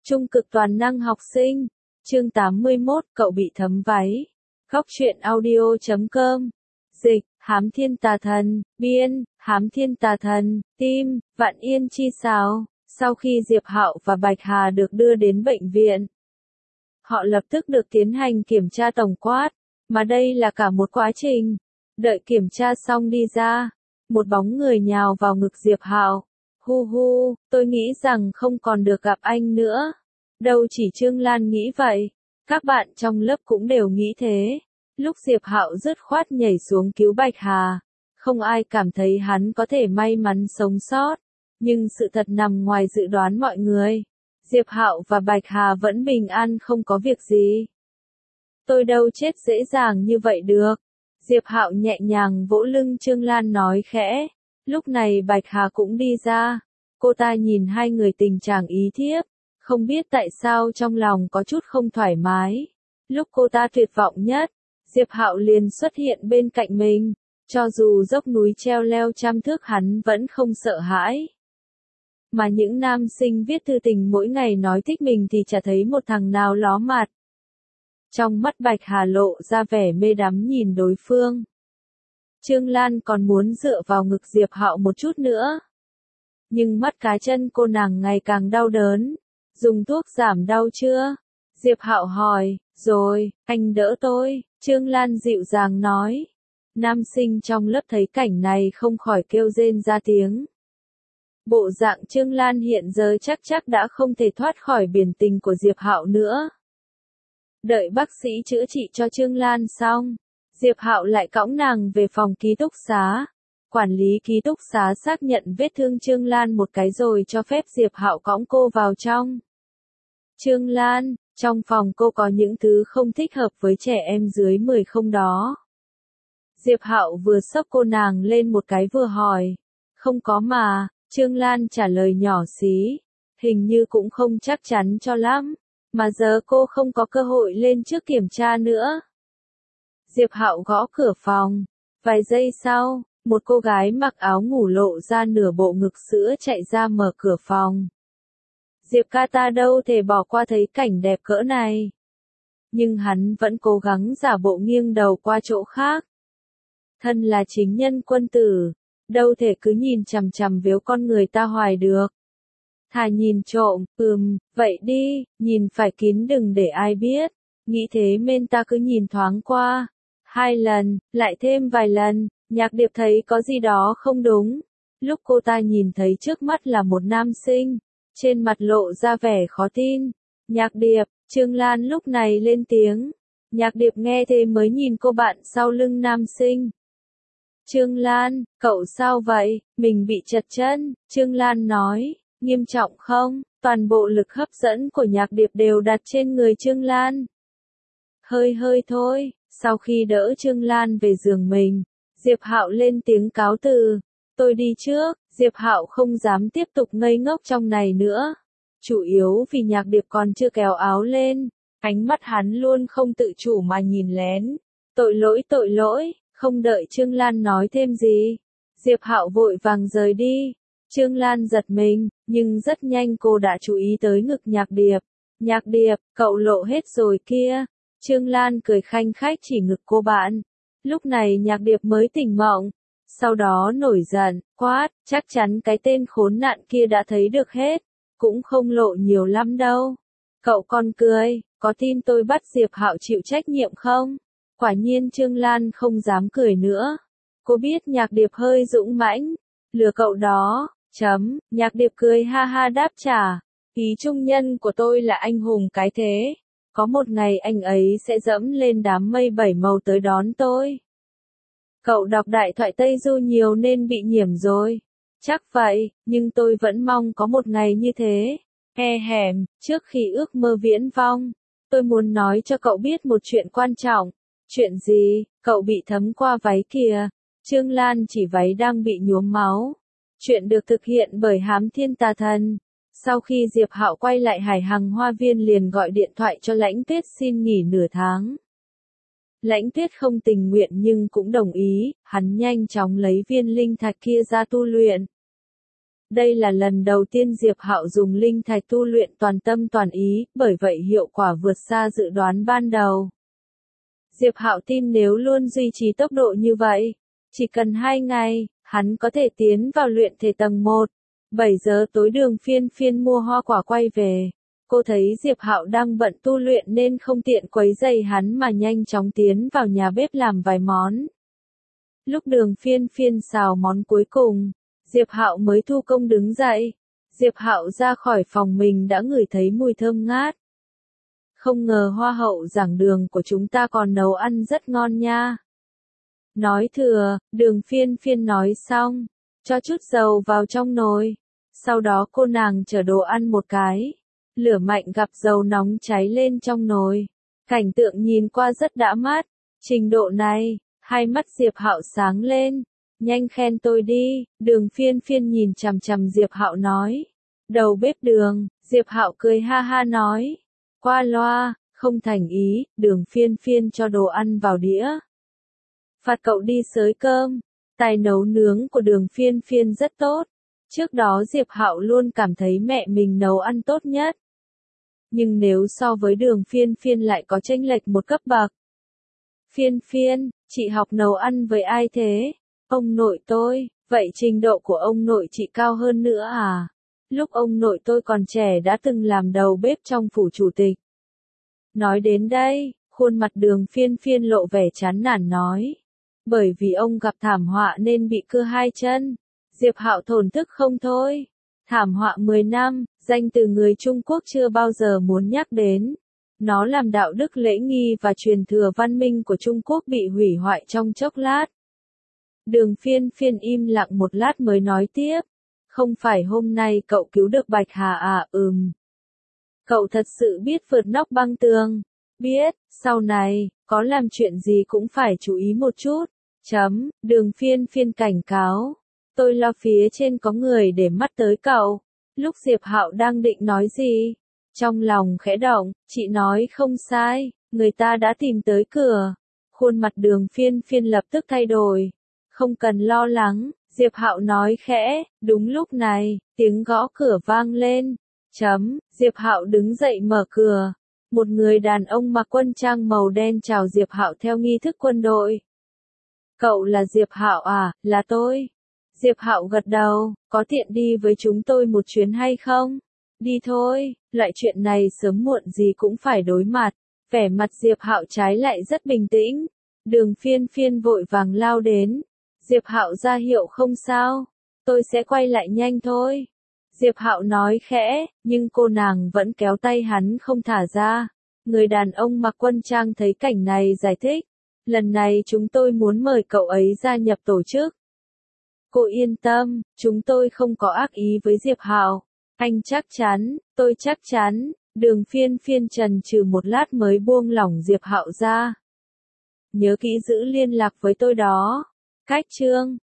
Trung cực toàn năng học sinh. Chương 81, cậu bị thấm váy. Góc truyện audio.com. Dịch, Hám Thiên Tà Thần, biên, Hám Thiên Tà Thần, tim, Vạn Yên Chi Sào. Sau khi Diệp Hạo và Bạch Hà được đưa đến bệnh viện, họ lập tức được tiến hành kiểm tra tổng quát, mà đây là cả một quá trình. Đợi kiểm tra xong đi ra, một bóng người nhào vào ngực Diệp Hạo. Hu hu, tôi nghĩ rằng không còn được gặp anh nữa. Đâu chỉ Trương Lan nghĩ vậy, các bạn trong lớp cũng đều nghĩ thế. Lúc Diệp Hạo dứt khoát nhảy xuống cứu Bạch Hà, không ai cảm thấy hắn có thể may mắn sống sót, nhưng sự thật nằm ngoài dự đoán mọi người. Diệp Hạo và Bạch Hà vẫn bình an không có việc gì. Tôi đâu chết dễ dàng như vậy được. Diệp Hạo nhẹ nhàng vỗ lưng Trương Lan nói khẽ. Lúc này Bạch Hà cũng đi ra. Cô ta nhìn hai người tình trạng ý thiếp, không biết tại sao trong lòng có chút không thoải mái. Lúc cô ta tuyệt vọng nhất, Diệp Hạo liền xuất hiện bên cạnh mình. Cho dù dốc núi treo leo trăm thước hắn vẫn không sợ hãi. Mà những nam sinh viết thư tình mỗi ngày nói thích mình thì chả thấy một thằng nào ló mặt. Trong mắt Bạch Hà lộ ra vẻ mê đắm nhìn đối phương. Trương Lan còn muốn dựa vào ngực Diệp Hạo một chút nữa. Nhưng mắt cá chân cô nàng ngày càng đau đớn. Dùng thuốc giảm đau chưa? Diệp Hạo hỏi. Rồi, anh đỡ tôi. Trương Lan dịu dàng nói. Nam sinh trong lớp thấy cảnh này không khỏi kêu rên ra tiếng. Bộ dạng Trương Lan hiện giờ chắc đã không thể thoát khỏi biển tình của Diệp Hạo nữa. Đợi bác sĩ chữa trị cho Trương Lan xong, Diệp Hạo lại cõng nàng về phòng ký túc xá. Quản lý ký túc xá xác nhận vết thương Trương Lan một cái rồi cho phép Diệp Hạo cõng cô vào trong. Trương Lan, trong phòng cô có những thứ không thích hợp với trẻ em dưới 10 không đó. Diệp Hạo vừa xốc cô nàng lên một cái vừa hỏi. Không có mà, Trương Lan trả lời nhỏ xí. Hình như cũng không chắc chắn cho lắm. Mà giờ cô không có cơ hội lên trước kiểm tra nữa. Diệp Hạo gõ cửa phòng. Vài giây sau, một cô gái mặc áo ngủ lộ ra nửa bộ ngực sữa chạy ra mở cửa phòng. Diệp ca ta đâu thể bỏ qua thấy cảnh đẹp cỡ này. Nhưng hắn vẫn cố gắng giả bộ nghiêng đầu qua chỗ khác. Thân là chính nhân quân tử, đâu thể cứ nhìn chằm chằm véo con người ta hoài được. Thà nhìn trộm, vậy đi, nhìn phải kín đừng để ai biết. Nghĩ thế nên ta cứ nhìn thoáng qua. 2 lần, lại thêm vài lần, Nhạc Điệp thấy có gì đó không đúng. Lúc cô ta nhìn thấy trước mắt là một nam sinh, trên mặt lộ ra vẻ khó tin. Nhạc Điệp, Trương Lan lúc này lên tiếng. Nhạc Điệp nghe thế mới nhìn cô bạn sau lưng nam sinh. Trương Lan, cậu sao vậy? Mình bị trật chân, Trương Lan nói. Nghiêm trọng không? Toàn bộ lực hấp dẫn của Nhạc Điệp đều đặt trên người Trương Lan. Hơi thôi. Sau khi đỡ Trương Lan về giường mình, Diệp Hạo lên tiếng cáo từ. Tôi đi trước. Diệp Hạo không dám tiếp tục ngây ngốc trong này nữa. Chủ yếu vì Nhạc Điệp còn chưa kéo áo lên. Ánh mắt hắn luôn không tự chủ mà nhìn lén. Tội lỗi. Không đợi Trương Lan nói thêm gì, Diệp Hạo vội vàng rời đi. Trương Lan giật mình, nhưng rất nhanh cô đã chú ý tới ngực Nhạc Điệp. Nhạc Điệp, cậu lộ hết rồi kia. Trương Lan cười khanh khách chỉ ngực cô bạn. Lúc này Nhạc Điệp mới tỉnh mộng. Sau đó nổi giận, quát, chắc chắn cái tên khốn nạn kia đã thấy được hết. Cũng không lộ nhiều lắm đâu. Cậu còn cười, có tin tôi bắt Diệp Hạo chịu trách nhiệm không? Quả nhiên Trương Lan không dám cười nữa. Cô biết Nhạc Điệp hơi dũng mãnh, lừa cậu đó, Nhạc Điệp cười ha ha đáp trả. Ý trung nhân của tôi là anh hùng cái thế. Có một ngày anh ấy sẽ dẫm lên đám mây 7 màu tới đón tôi. Cậu đọc đại thoại Tây Du nhiều nên bị nhiễm rồi. Chắc vậy, nhưng tôi vẫn mong có một ngày như thế. Trước khi ước mơ viễn vong, tôi muốn nói cho cậu biết một chuyện quan trọng. Chuyện gì? Cậu bị thấm qua váy kìa. Trương Lan chỉ váy đang bị nhuốm máu. Chuyện được thực hiện bởi Hám Thiên Tà Thần. Sau khi Diệp Hạo quay lại Hải Hằng Hoa Viên liền gọi điện thoại cho Lãnh Tuyết xin nghỉ nửa tháng. Lãnh Tuyết không tình nguyện nhưng cũng đồng ý, hắn nhanh chóng lấy viên linh thạch kia ra tu luyện. Đây là lần đầu tiên Diệp Hạo dùng linh thạch tu luyện toàn tâm toàn ý, bởi vậy hiệu quả vượt xa dự đoán ban đầu. Diệp Hạo tin nếu luôn duy trì tốc độ như vậy, chỉ cần 2 ngày, hắn có thể tiến vào luyện thể tầng 1. 7 giờ tối Đường Phiên Phiên mua hoa quả quay về. Cô thấy Diệp Hạo đang bận tu luyện nên không tiện quấy rầy hắn mà nhanh chóng tiến vào nhà bếp làm vài món. Lúc Đường Phiên Phiên xào món cuối cùng, Diệp Hạo mới thu công đứng dậy. Diệp Hạo ra khỏi phòng mình đã ngửi thấy mùi thơm ngát. Không ngờ hoa hậu giảng đường của chúng ta còn nấu ăn rất ngon nha. Nói thừa, Đường Phiên Phiên nói xong, cho chút dầu vào trong nồi. Sau đó cô nàng chở đồ ăn một cái. Lửa mạnh gặp dầu nóng cháy lên trong nồi. Cảnh tượng nhìn qua rất đã mắt. Trình độ này, hai mắt Diệp Hạo sáng lên. Nhanh khen tôi đi, Đường Phiên Phiên nhìn chằm chằm Diệp Hạo nói. Đầu bếp Đường, Diệp Hạo cười ha ha nói. Qua loa, không thành ý, Đường Phiên Phiên cho đồ ăn vào đĩa. Phạt cậu đi xới cơm. Tài nấu nướng của Đường Phiên Phiên rất tốt. Trước đó Diệp Hạo luôn cảm thấy mẹ mình nấu ăn tốt nhất. Nhưng nếu so với Đường Phiên Phiên lại có chênh lệch một cấp bậc. Phiên Phiên, chị học nấu ăn với ai thế? Ông nội tôi, vậy trình độ của ông nội chị cao hơn nữa à? Lúc ông nội tôi còn trẻ đã từng làm đầu bếp trong phủ chủ tịch. Nói đến đây, khuôn mặt Đường Phiên Phiên lộ vẻ chán nản nói. Bởi vì ông gặp thảm họa nên bị cưa 2 chân. Diệp Hạo thổn thức không thôi. Thảm họa 10 năm, danh từ người Trung Quốc chưa bao giờ muốn nhắc đến. Nó làm đạo đức lễ nghi và truyền thừa văn minh của Trung Quốc bị hủy hoại trong chốc lát. Đường Phiên Phiên im lặng một lát mới nói tiếp. Không phải hôm nay cậu cứu được Bạch Hà à? Cậu thật sự biết vượt nóc băng tường. Biết, sau này, có làm chuyện gì cũng phải chú ý một chút. Đường Phiên Phiên cảnh cáo. Tôi lo phía trên có người để mắt tới cậu. Lúc Diệp Hạo đang định nói gì, trong lòng khẽ động, chị nói không sai, người ta đã tìm tới cửa. Khuôn mặt Đường Phiên Phiên lập tức thay đổi. Không cần lo lắng, Diệp Hạo nói khẽ. Đúng lúc này, tiếng gõ cửa vang lên. Diệp Hạo đứng dậy mở cửa. Một người đàn ông mặc quân trang màu đen chào Diệp Hạo theo nghi thức quân đội. Cậu là Diệp Hạo à? Là tôi. Diệp Hạo gật đầu, có tiện đi với chúng tôi một chuyến hay không? Đi thôi, loại chuyện này sớm muộn gì cũng phải đối mặt. Vẻ mặt Diệp Hạo trái lại rất bình tĩnh. Đường Phiên Phiên vội vàng lao đến. Diệp Hạo ra hiệu không sao, tôi sẽ quay lại nhanh thôi. Diệp Hạo nói khẽ, nhưng cô nàng vẫn kéo tay hắn không thả ra. Người đàn ông mặc quân trang thấy cảnh này giải thích. Lần này chúng tôi muốn mời cậu ấy gia nhập tổ chức. Cô yên tâm, chúng tôi không có ác ý với Diệp Hạo. Anh chắc chắn, tôi chắc chắn. Đường Phiên Phiên chần chừ một lát mới buông lỏng Diệp Hạo ra. Nhớ kỹ giữ liên lạc với tôi đó. Cách chương